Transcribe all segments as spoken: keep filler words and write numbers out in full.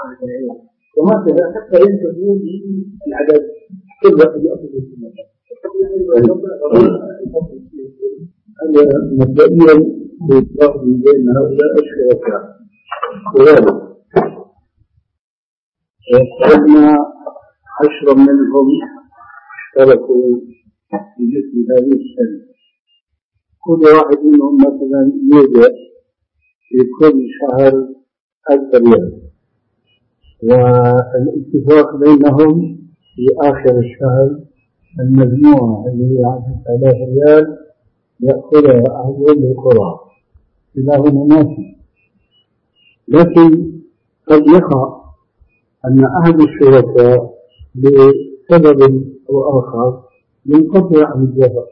وهكذا حتى ينتهون العدد كل واحد يأخذ السنة. أنا مبدئيا بالفرق بين هؤلاء الشركاء وذلك أخذنا عشرة منهم اشتركوا في مثل هذه السنة. كل واحد منهم مثلا يودع في كل شهر ألف ريال، والاتفاق بينهم في آخر الشهر المجموعة اللي هي عشرة آلاف ريال يأخذها أهل القرى. إلى هنا ماشي، لكن قد يقع أن أحد الشركاء بسبب أو آخر ينقطع عن الدفع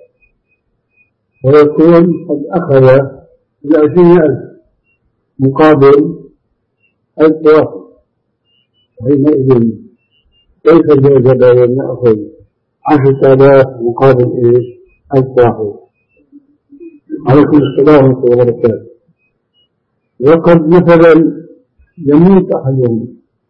ويكون قد أخذ العشرين ألف مقابل ألف واحد. حينئذ كيف جاز أن نأخذ عشرة آلاف مقابل إيش؟ ألف واحد؟ عليكم السلام ورحمة الله وبركاته. وقد مثلا يموت أحدهم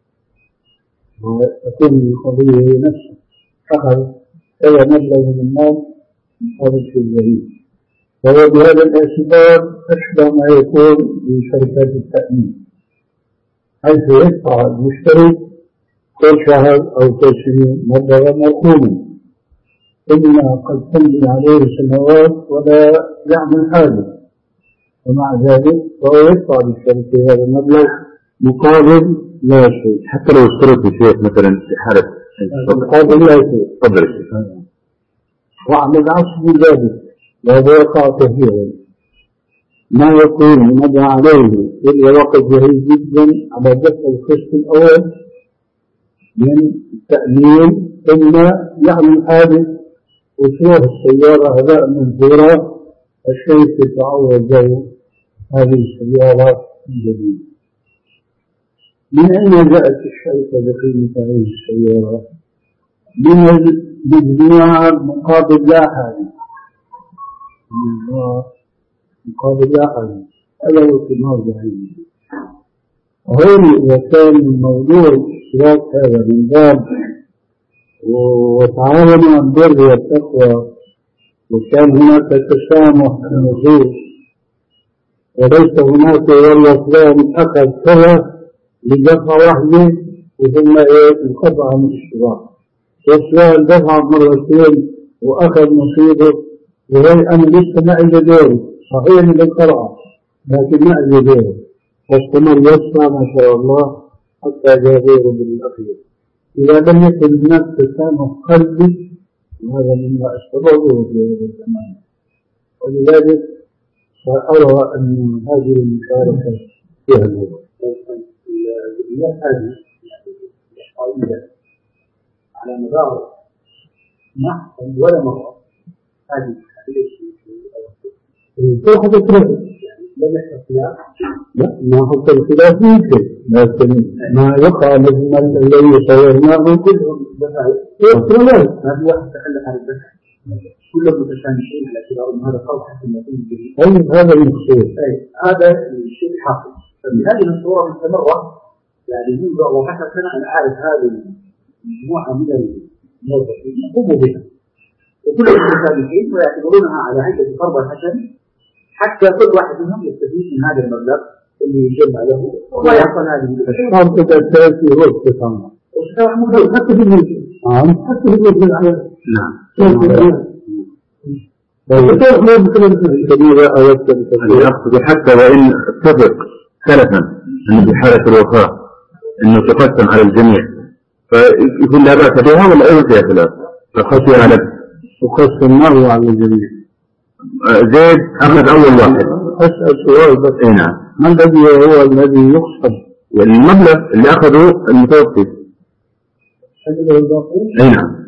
وتكون القضية نفسها أخذ كذا مبلغ من المال مقابل شيء جديد، وهو بهذا الاعتبار أشبه ما يكون بشركات التأمين، حيث يدفع المشترك كل شهر أو كل سنة مبلغا مرقوما، ثم قد تمضي عليه سنوات ولا يعمل حاجة، ومع ذلك فهو يدفع للشركة هذا المبلغ مقابل لا شيء. حتى لو اشترك الشيخ مثلا في حالة مقابل لا شيء. تفضل الشيخ. وعلى العكس من ذلك وهذا يقع كثيرا، ما يكون مضى عليه إلا وقت جهيز جدا على دفع القسط الأول من التأمين، ثم يعمل حادث وتروح السيارة هباء منثورا، الشيء يتعوض له هذه السيارة من جديد. من أين جاءت الشركة بقيمة هذه السيارة؟ من الجماعة مقابل لا حاجة، مقابل لا حاجة، هذا هو الثمار بعينه. وهون إذا كان الموضوع الاشتراك هذا من باب وتعاونوا عن البر والتقوى، وكان هناك تسامح في النصوص، وليس هناك والله فلان أخذ كذا لدفع واحدة وثم انقطع عن الاشتراك، وفلان دفع مرتين وأخذ نصيبه، وهي أنا لسه ما عندي دوري، صحيح من القرعة لكن ما عندي دوري، واستمر يسمع ما شاء الله حتى جاء غيره بالأخير. إذا لم يكن هناك تسامح قلبي، وهذا مما أستبعده في هذا الزمان، ولذلك فأرى أن هذه المشاركة فيها الوضع. الجمعيات هذه قائمة على مدار نحن ولا مرة هذه تأخذ الخلاف، لم يحصل خلاف، لا ما حصل الخلاف يمكن، لكن ما يقع مجمل الذي صورناه كلهم دفعوا ما في واحد تخلف عن الدفع، كلهم متشانشين على اعتبار ان هذا فرض حتى يكون به. هذا المقصود، هذا الشيء حاصل. فبهذه الصورة مستمرة يعني منذ أربعة عشر سنة أنا أعرف هذه المجموعة من الموظفين يقوموا بها، وكلهم متشابهين ويعتبرونها على هيئة فرض حسن، حتى كل واحد منهم يستفيد من هذا المبلغ اللي يجمع له ويحصل هذه الشرط الأساسي هو التسامح. حتى في الملك، نعم حتى في الملك على نعم. أقصد حتى وإن اتفق سلفا أن بحالة الوفاة أنه تقسم على الجميع، فيكون لا بأس بها ولا أيضا فيها خلاف، فخشي على تقسم مرة على الجميع. زيد أخذ أول واحد. أسأل سؤال بس. أي نعم. ما الذي هو الذي يقسم؟ والمبلغ اللي أخذه المتوفي. أي نعم.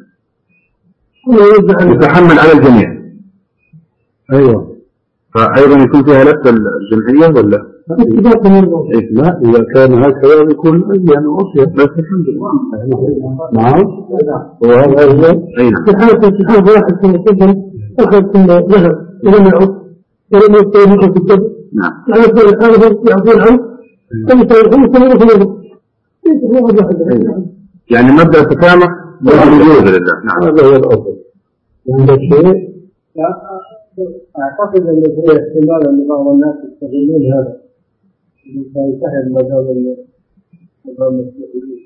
يتحمل على الجميع. أيوة. فأيضا يكون فيها لفت الجمعية ولا؟ لا إذا كان هكذا يكون يعني أصير بس الحمد لله. نعم. وهذا أيضا. في حالة اتحاد واحد كما تفضل أخذ كل ذهب ولم يعد ولم يستوي في الدب. نعم. يعني في الحالة يعطون عنه كم يستوي ثم يستوي يعني مبدأ التسامح موجود لله. نعم هذا هو الأصل. عند الشيء أعتقد أن في احتمال أن بعض الناس يستغلون هذا فينتهي المجال المسؤولين.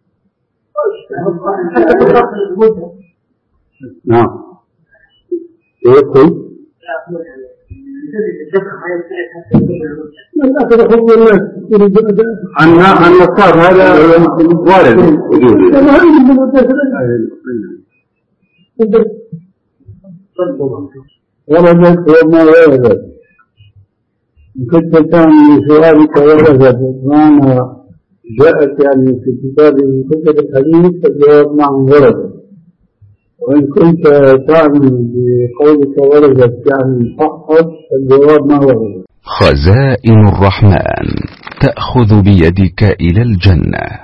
نعم يقول أن النصاب هذا وارد وجوده. ولدت وما ولدت كنت كان من سؤالك ولدت معنى جاءت يعني في كتاب من كتب الحديث فالجواب نعم ولدت. وإن كنت تعمل بقولك ولدت يعني فحص فالجواب ما ولدت. خزائن الرحمن تأخذ بيدك إلى الجنة.